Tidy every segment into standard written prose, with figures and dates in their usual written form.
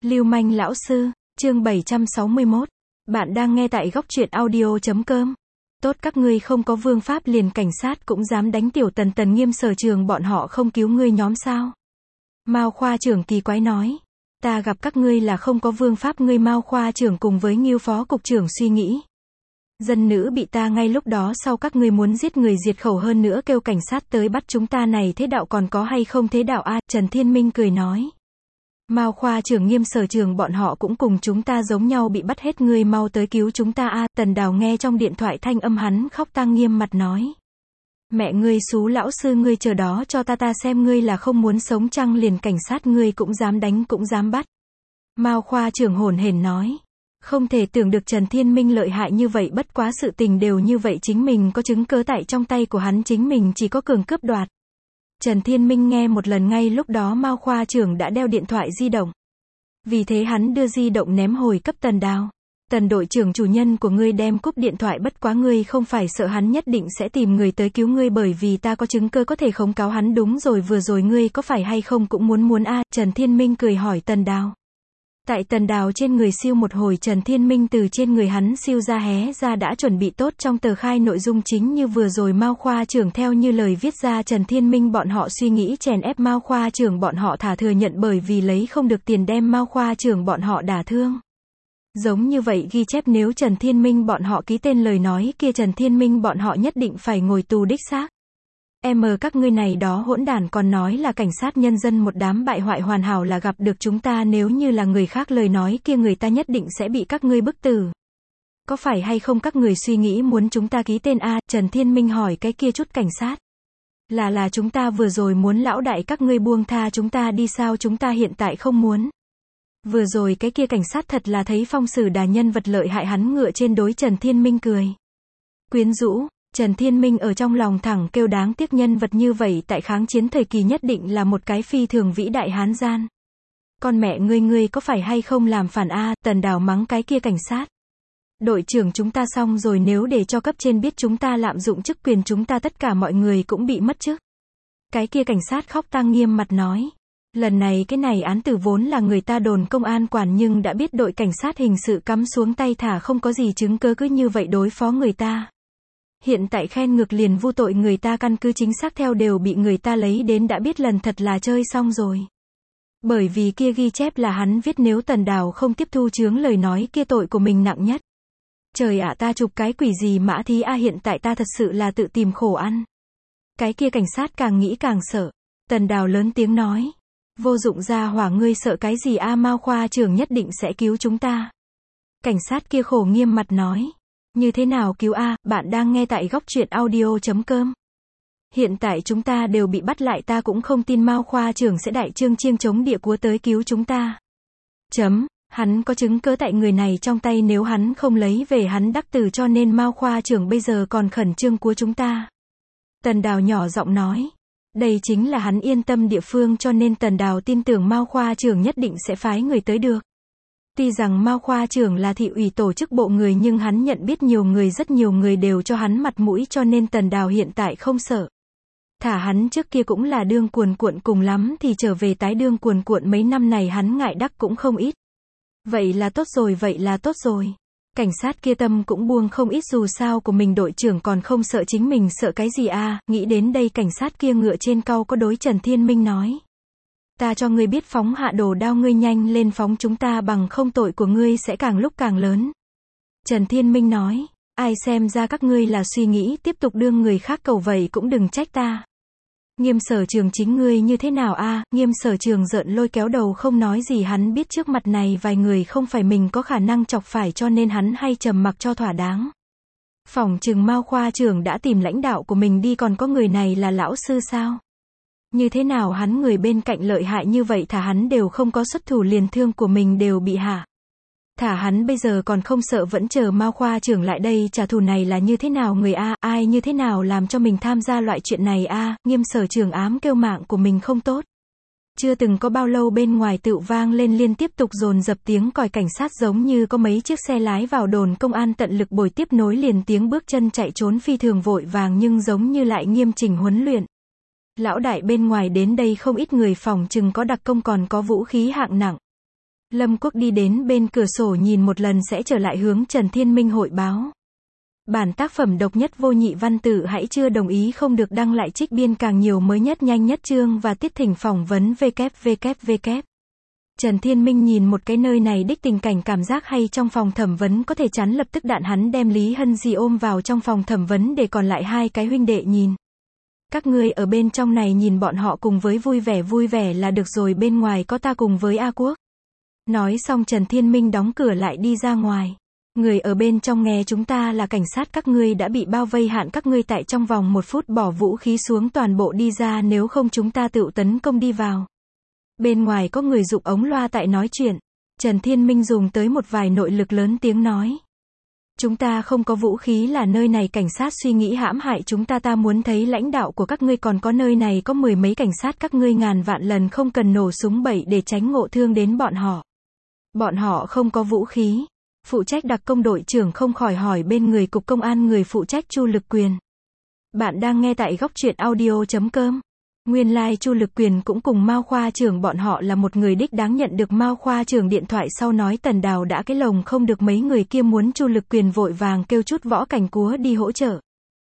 Lưu manh lão sư, chương 761. Bạn đang nghe tại góc truyện audio.com. Tốt các ngươi không có vương pháp liền cảnh sát cũng dám đánh tiểu Tần Tần Nghiêm Sở Trường bọn họ không cứu ngươi nhóm sao? Mao khoa trưởng kỳ quái nói. Ta gặp các ngươi là không có vương pháp ngươi Mao khoa trưởng cùng với Ngưu phó cục trưởng suy nghĩ. Dân nữ bị ta ngay lúc đó sau các ngươi muốn giết người diệt khẩu hơn nữa kêu cảnh sát tới bắt chúng ta này thế đạo còn có hay không thế đạo a? Trần Thiên Minh cười nói. Mao khoa trưởng Nghiêm Sở Trường bọn họ cũng cùng chúng ta giống nhau bị bắt hết ngươi mau tới cứu chúng ta a. Tần Đào nghe trong điện thoại thanh âm hắn khóc tang nghiêm mặt nói. Mẹ ngươi xú lão sư ngươi chờ đó cho ta xem ngươi là không muốn sống chăng liền cảnh sát ngươi cũng dám đánh cũng dám bắt. Mao khoa trưởng hồn hển nói. Không thể tưởng được Trần Thiên Minh lợi hại như vậy bất quá sự tình đều như vậy chính mình có chứng cớ tại trong tay của hắn chính mình chỉ có cường cướp đoạt. Trần Thiên Minh nghe một lần ngay lúc đó Mao khoa trưởng đã đeo điện thoại di động. Vì thế hắn đưa di động ném hồi cấp Tần Đào. Tần đội trưởng chủ nhân của ngươi đem cúp điện thoại bất quá ngươi không phải sợ hắn nhất định sẽ tìm người tới cứu ngươi bởi vì ta có chứng cơ có thể khống cáo hắn đúng rồi vừa rồi ngươi có phải hay không cũng muốn a? Trần Thiên Minh cười hỏi Tần Đào. Tại Tần Đào trên người siêu một hồi Trần Thiên Minh từ trên người hắn siêu ra hé ra đã chuẩn bị tốt trong tờ khai nội dung chính như vừa rồi Mao khoa trưởng theo như lời viết ra Trần Thiên Minh bọn họ suy nghĩ chèn ép Mao khoa trưởng bọn họ thả thừa nhận bởi vì lấy không được tiền đem Mao khoa trưởng bọn họ đả thương. Giống như vậy ghi chép nếu Trần Thiên Minh bọn họ ký tên lời nói kia Trần Thiên Minh bọn họ nhất định phải ngồi tù đích xác. Các ngươi này đó hỗn đản còn nói là cảnh sát nhân dân một đám bại hoại hoàn hảo là gặp được chúng ta nếu như là người khác lời nói kia người ta nhất định sẽ bị các ngươi bức tử. Có phải hay không các người suy nghĩ muốn chúng ta ký tên a? Trần Thiên Minh hỏi cái kia chút cảnh sát. Là chúng ta vừa rồi muốn lão đại các ngươi buông tha chúng ta đi sao chúng ta hiện tại không muốn. Vừa rồi cái kia cảnh sát thật là thấy phong sử đà nhân vật lợi hại hắn ngựa trên đối Trần Thiên Minh cười. Quyến rũ. Trần Thiên Minh ở trong lòng thẳng kêu đáng tiếc nhân vật như vậy tại kháng chiến thời kỳ nhất định là một cái phi thường vĩ đại hán gian. Con mẹ ngươi có phải hay không làm phản a? Tần Đào mắng cái kia cảnh sát. Đội trưởng chúng ta xong rồi nếu để cho cấp trên biết chúng ta lạm dụng chức quyền chúng ta tất cả mọi người cũng bị mất chức. Cái kia cảnh sát khóc tang nghiêm mặt nói. Lần này cái này án tử vốn là người ta đồn công an quản nhưng đã biết đội cảnh sát hình sự cắm xuống tay thả không có gì chứng cứ cứ như vậy đối phó người ta. Hiện tại khen ngược liền vu tội người ta căn cứ chính xác theo đều bị người ta lấy đến đã biết lần thật là chơi xong rồi. Bởi vì kia ghi chép là hắn viết nếu Tần Đào không tiếp thu chướng lời nói kia tội của mình nặng nhất. Trời ạ ta chụp cái quỷ gì mã thí a hiện tại ta thật sự là tự tìm khổ ăn. Cái kia cảnh sát càng nghĩ càng sợ. Tần Đào lớn tiếng nói. Vô dụng ra hỏa ngươi sợ cái gì a? Mao khoa trưởng nhất định sẽ cứu chúng ta. Cảnh sát kia khổ nghiêm mặt nói. Như thế nào cứu a? Bạn đang nghe tại góc truyện audio.com. Hiện tại chúng ta đều bị bắt lại ta cũng không tin Mao khoa trưởng sẽ đại trương chiêng chống địa cúa tới cứu chúng ta. Hắn có chứng cớ tại người này trong tay nếu hắn không lấy về hắn đắc tử cho nên Mao khoa trưởng bây giờ còn khẩn trương của chúng ta. Tần Đào nhỏ giọng nói. Đây chính là hắn yên tâm địa phương cho nên Tần Đào tin tưởng Mao khoa trưởng nhất định sẽ phái người tới được. Tuy rằng Mao khoa trưởng là thị ủy tổ chức bộ người nhưng hắn nhận biết nhiều người rất nhiều người đều cho hắn mặt mũi cho nên Tần Đào hiện tại không sợ. Thả hắn trước kia cũng là đương cuồn cuộn cùng lắm thì trở về tái đương cuồn cuộn mấy năm này hắn ngại đắc cũng không ít. Vậy là tốt rồi. Cảnh sát kia tâm cũng buông không ít dù sao của mình đội trưởng còn không sợ chính mình sợ cái gì a? Nghĩ đến đây cảnh sát kia ngựa trên cau có đối Trần Thiên Minh nói. Ta cho ngươi biết phóng hạ đồ đao ngươi nhanh lên phóng chúng ta bằng không tội của ngươi sẽ càng lúc càng lớn. Trần Thiên Minh nói. Ai xem ra các ngươi là suy nghĩ tiếp tục đương người khác cầu vậy cũng đừng trách ta. Nghiêm Sở Trường chính ngươi như thế nào a? Nghiêm Sở Trường giận lôi kéo đầu không nói gì hắn biết trước mặt này vài người không phải mình có khả năng chọc phải cho nên hắn hay trầm mặc cho thỏa đáng. Phỏng chừng Mao khoa trưởng đã tìm lãnh đạo của mình đi còn có người này là lão sư sao? Như thế nào hắn người bên cạnh lợi hại như vậy thả hắn đều không có xuất thủ liền thương của mình đều bị hạ. Thả hắn bây giờ còn không sợ vẫn chờ Mao khoa trưởng lại đây trả thù này là như thế nào người a? Ai như thế nào làm cho mình tham gia loại chuyện này a? Nghiêm Sở Trường ám kêu mạng của mình không tốt. Chưa từng có bao lâu bên ngoài tựu vang lên liên tiếp tục dồn dập tiếng còi cảnh sát giống như có mấy chiếc xe lái vào đồn công an tận lực bồi tiếp nối liền tiếng bước chân chạy trốn phi thường vội vàng nhưng giống như lại nghiêm chỉnh huấn luyện. Lão đại bên ngoài đến đây không ít người phòng chừng có đặc công còn có vũ khí hạng nặng. Lâm Quốc đi đến bên cửa sổ nhìn một lần sẽ trở lại hướng Trần Thiên Minh hội báo. Bản tác phẩm độc nhất vô nhị văn tự hãy chưa đồng ý không được đăng lại trích biên càng nhiều mới nhất nhanh nhất chương và tiết thỉnh phỏng vấn www. Trần Thiên Minh nhìn một cái nơi này đích tình cảnh cảm giác hay trong phòng thẩm vấn có thể chắn lập tức đạn hắn đem Lý Hân Di ôm vào trong phòng thẩm vấn để còn lại hai cái huynh đệ nhìn. Các ngươi ở bên trong này nhìn bọn họ cùng với vui vẻ là được rồi bên ngoài có ta cùng với A Quốc. Nói xong Trần Thiên Minh đóng cửa lại đi ra ngoài. Người ở bên trong nghe chúng ta là cảnh sát các ngươi đã bị bao vây hạn các ngươi tại trong vòng 1 phút bỏ vũ khí xuống toàn bộ đi ra nếu không chúng ta tự tấn công đi vào. Bên ngoài có người dụng ống loa tại nói chuyện. Trần Thiên Minh dùng tới một vài nội lực lớn tiếng nói. Chúng ta không có vũ khí là nơi này cảnh sát suy nghĩ hãm hại chúng ta muốn thấy lãnh đạo của các ngươi còn có nơi này có 10 mấy cảnh sát các ngươi ngàn vạn lần không cần nổ súng bậy để tránh ngộ thương đến bọn họ. Bọn họ không có vũ khí. Phụ trách đặc công đội trưởng không khỏi hỏi bên người cục công an người phụ trách Chu Lực Quyền. Bạn đang nghe tại góc truyện audio.com. Nguyên lai Chu Lực Quyền cũng cùng Mao khoa trưởng bọn họ là một người đích đáng nhận được Mao khoa trưởng điện thoại sau nói Tần Đào đã cái lồng không được mấy người kia muốn Chu Lực Quyền vội vàng kêu chút võ cảnh cúa đi hỗ trợ.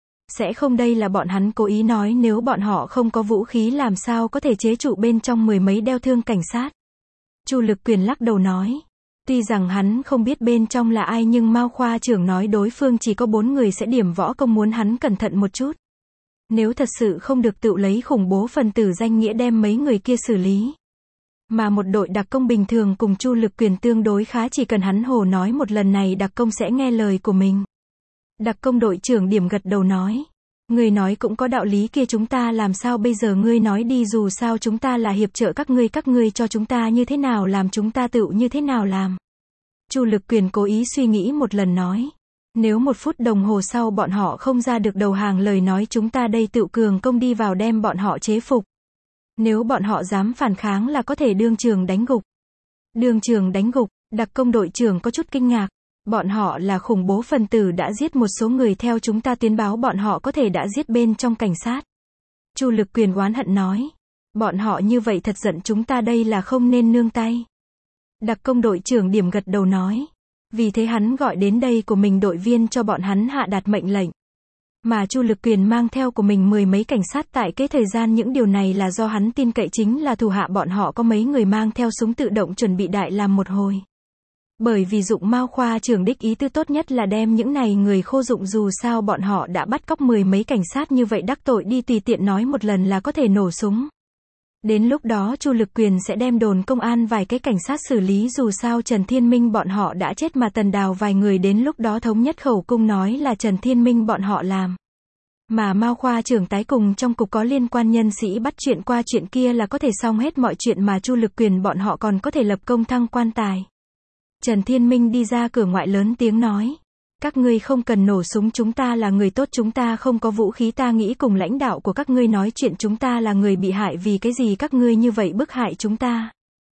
Sẽ không đây là bọn hắn cố ý nói nếu bọn họ không có vũ khí làm sao có thể chế trụ bên trong 10 mấy đeo thương cảnh sát. Chu Lực Quyền lắc đầu nói. Tuy rằng hắn không biết bên trong là ai nhưng Mao khoa trưởng nói đối phương chỉ có 4 người sẽ điểm võ công muốn hắn cẩn thận một chút. Nếu thật sự không được tự lấy khủng bố phần tử danh nghĩa đem mấy người kia xử lý. Mà một đội đặc công bình thường cùng Chu Lực Quyền tương đối khá chỉ cần hắn hồ nói một lần này đặc công sẽ nghe lời của mình. Đặc công đội trưởng điểm gật đầu nói. Ngươi nói cũng có đạo lý kia chúng ta làm sao bây giờ ngươi nói đi dù sao chúng ta là hiệp trợ các ngươi cho chúng ta như thế nào làm chúng ta tự như thế nào làm. Chu Lực Quyền cố ý suy nghĩ một lần nói. Nếu 1 phút đồng hồ sau bọn họ không ra được đầu hàng lời nói chúng ta đây tự cường công đi vào đem bọn họ chế phục. Nếu bọn họ dám phản kháng là có thể đương trường đánh gục. Đương trường đánh gục, đặc công đội trưởng có chút kinh ngạc. Bọn họ là khủng bố phần tử đã giết một số người theo chúng ta tuyên báo bọn họ có thể đã giết bên trong cảnh sát. Chu Lực Quyền oán hận nói. Bọn họ như vậy thật giận chúng ta đây là không nên nương tay. Đặc công đội trưởng điểm gật đầu nói. Vì thế hắn gọi đến đây của mình đội viên cho bọn hắn hạ đạt mệnh lệnh. Mà Chu Lực Quyền mang theo của mình 10 mấy cảnh sát tại cái thời gian những điều này là do hắn tin cậy chính là thủ hạ bọn họ có mấy người mang theo súng tự động chuẩn bị đại làm một hồi. Bởi vì dụng Mao khoa trưởng đích ý tư tốt nhất là đem những này người khô dụng dù sao bọn họ đã bắt cóc 10 mấy cảnh sát như vậy đắc tội đi tùy tiện nói một lần là có thể nổ súng. Đến lúc đó Chu Lực Quyền sẽ đem đồn công an vài cái cảnh sát xử lý dù sao Trần Thiên Minh bọn họ đã chết mà Tần Đào vài người đến lúc đó thống nhất khẩu cung nói là Trần Thiên Minh bọn họ làm. Mà Mao khoa trưởng tái cùng trong cục có liên quan nhân sĩ bắt chuyện qua chuyện kia là có thể xong hết mọi chuyện mà Chu Lực Quyền bọn họ còn có thể lập công thăng quan tài. Trần Thiên Minh đi ra cửa ngoại lớn tiếng nói. Các ngươi không cần nổ súng chúng ta là người tốt chúng ta không có vũ khí ta nghĩ cùng lãnh đạo của các ngươi nói chuyện chúng ta là người bị hại vì cái gì các ngươi như vậy bức hại chúng ta.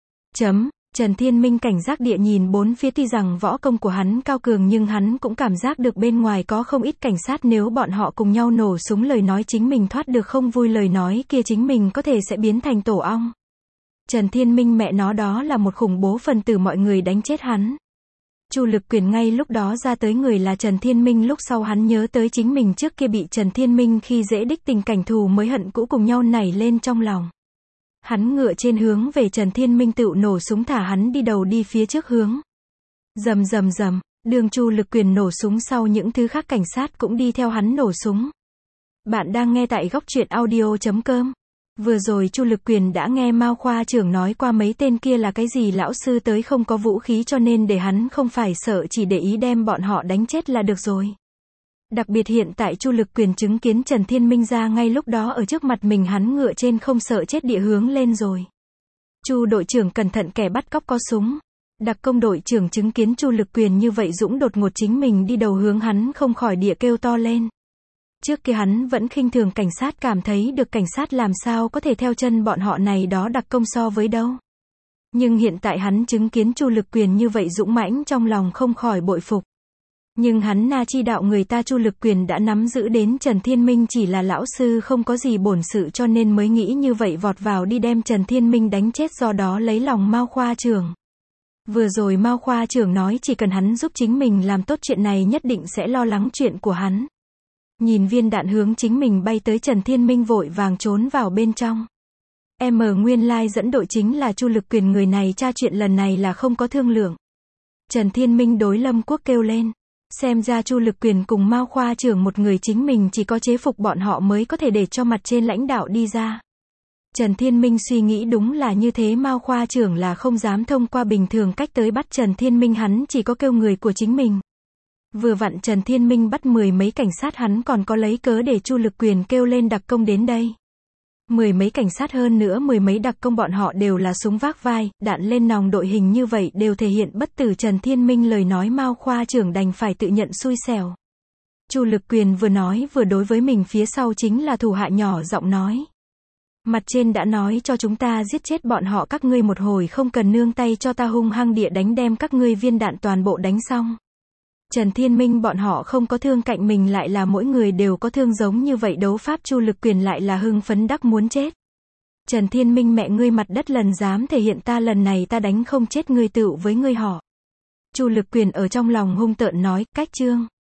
Trần Thiên Minh cảnh giác địa nhìn bốn phía tuy rằng võ công của hắn cao cường nhưng hắn cũng cảm giác được bên ngoài có không ít cảnh sát nếu bọn họ cùng nhau nổ súng lời nói chính mình thoát được không vui lời nói kia chính mình có thể sẽ biến thành tổ ong. Trần Thiên Minh mẹ nó đó là một khủng bố phần tử mọi người đánh chết hắn. Chu Lực Quyền ngay lúc đó ra tới người là Trần Thiên Minh lúc sau hắn nhớ tới chính mình trước kia bị Trần Thiên Minh khi dễ đích tình cảnh thù mới hận cũ cùng nhau nảy lên trong lòng. Hắn ngựa trên hướng về Trần Thiên Minh tự nổ súng thả hắn đi đầu đi phía trước hướng. Rầm rầm rầm, đường Chu Lực Quyền nổ súng sau những thứ khác cảnh sát cũng đi theo hắn nổ súng. Bạn đang nghe tại góc truyện audio.com. Vừa rồi Chu Lực Quyền đã nghe Mao khoa trưởng nói qua mấy tên kia là cái gì lão sư tới không có vũ khí cho nên để hắn không phải sợ chỉ để ý đem bọn họ đánh chết là được rồi. Đặc biệt hiện tại Chu Lực Quyền chứng kiến Trần Thiên Minh ra ngay lúc đó ở trước mặt mình hắn ngựa trên không sợ chết địa hướng lên rồi. Chu đội trưởng cẩn thận kẻ bắt cóc có súng. Đặc công đội trưởng chứng kiến Chu Lực Quyền như vậy dũng đột ngột chính mình đi đầu hướng hắn không khỏi địa kêu to lên. Trước kia hắn vẫn khinh thường cảnh sát cảm thấy được cảnh sát làm sao có thể theo chân bọn họ này đó đặc công so với đâu. Nhưng hiện tại hắn chứng kiến Chu Lực Quyền như vậy dũng mãnh trong lòng không khỏi bội phục. Nhưng hắn na chi đạo người ta Chu Lực Quyền đã nắm giữ đến Trần Thiên Minh chỉ là lão sư không có gì bổn sự cho nên mới nghĩ như vậy vọt vào đi đem Trần Thiên Minh đánh chết do đó lấy lòng Mao khoa trưởng. Vừa rồi Mao khoa trưởng nói chỉ cần hắn giúp chính mình làm tốt chuyện này nhất định sẽ lo lắng chuyện của hắn. Nhìn viên đạn hướng chính mình bay tới, Trần Thiên Minh vội vàng trốn vào bên trong. Nguyên lai dẫn đội chính là Chu Lực Quyền, người này tra chuyện lần này là không có thương lượng. Trần Thiên Minh đối Lâm Quốc kêu lên. Xem ra Chu Lực Quyền cùng Mao khoa trưởng một người, chính mình chỉ có chế phục bọn họ mới có thể để cho mặt trên lãnh đạo đi ra. Trần Thiên Minh suy nghĩ đúng là như thế, Mao khoa trưởng là không dám thông qua bình thường cách tới bắt Trần Thiên Minh, hắn chỉ có kêu người của chính mình. Vừa vặn Trần Thiên Minh bắt 10 mấy cảnh sát, hắn còn có lấy cớ để Chu Lực Quyền kêu lên đặc công đến đây. 10 mấy cảnh sát, hơn nữa 10 mấy đặc công, bọn họ đều là súng vác vai, đạn lên nòng, đội hình như vậy đều thể hiện bất tử. Trần Thiên Minh lời nói, Mao khoa trưởng đành phải tự nhận xui xẻo. Chu Lực Quyền vừa nói vừa đối với mình phía sau chính là thủ hạ nhỏ giọng nói. Mặt trên đã nói cho chúng ta giết chết bọn họ, các ngươi một hồi không cần nương tay, cho ta hung hăng địa đánh, đem các ngươi viên đạn toàn bộ đánh xong. Trần Thiên Minh bọn họ không có thương, cạnh mình lại là mỗi người đều có thương, giống như vậy đấu pháp. Chu Lực Quyền lại là hưng phấn đắc muốn chết. Trần Thiên Minh, mẹ ngươi mặt đất, lần dám thể hiện ta, lần này ta đánh không chết ngươi tựu với ngươi họ. Chu Lực Quyền ở trong lòng hung tợn nói, cách chương.